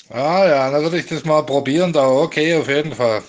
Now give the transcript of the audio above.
Ah ja, dann würde ich das mal probieren da. Okay, auf jeden Fall.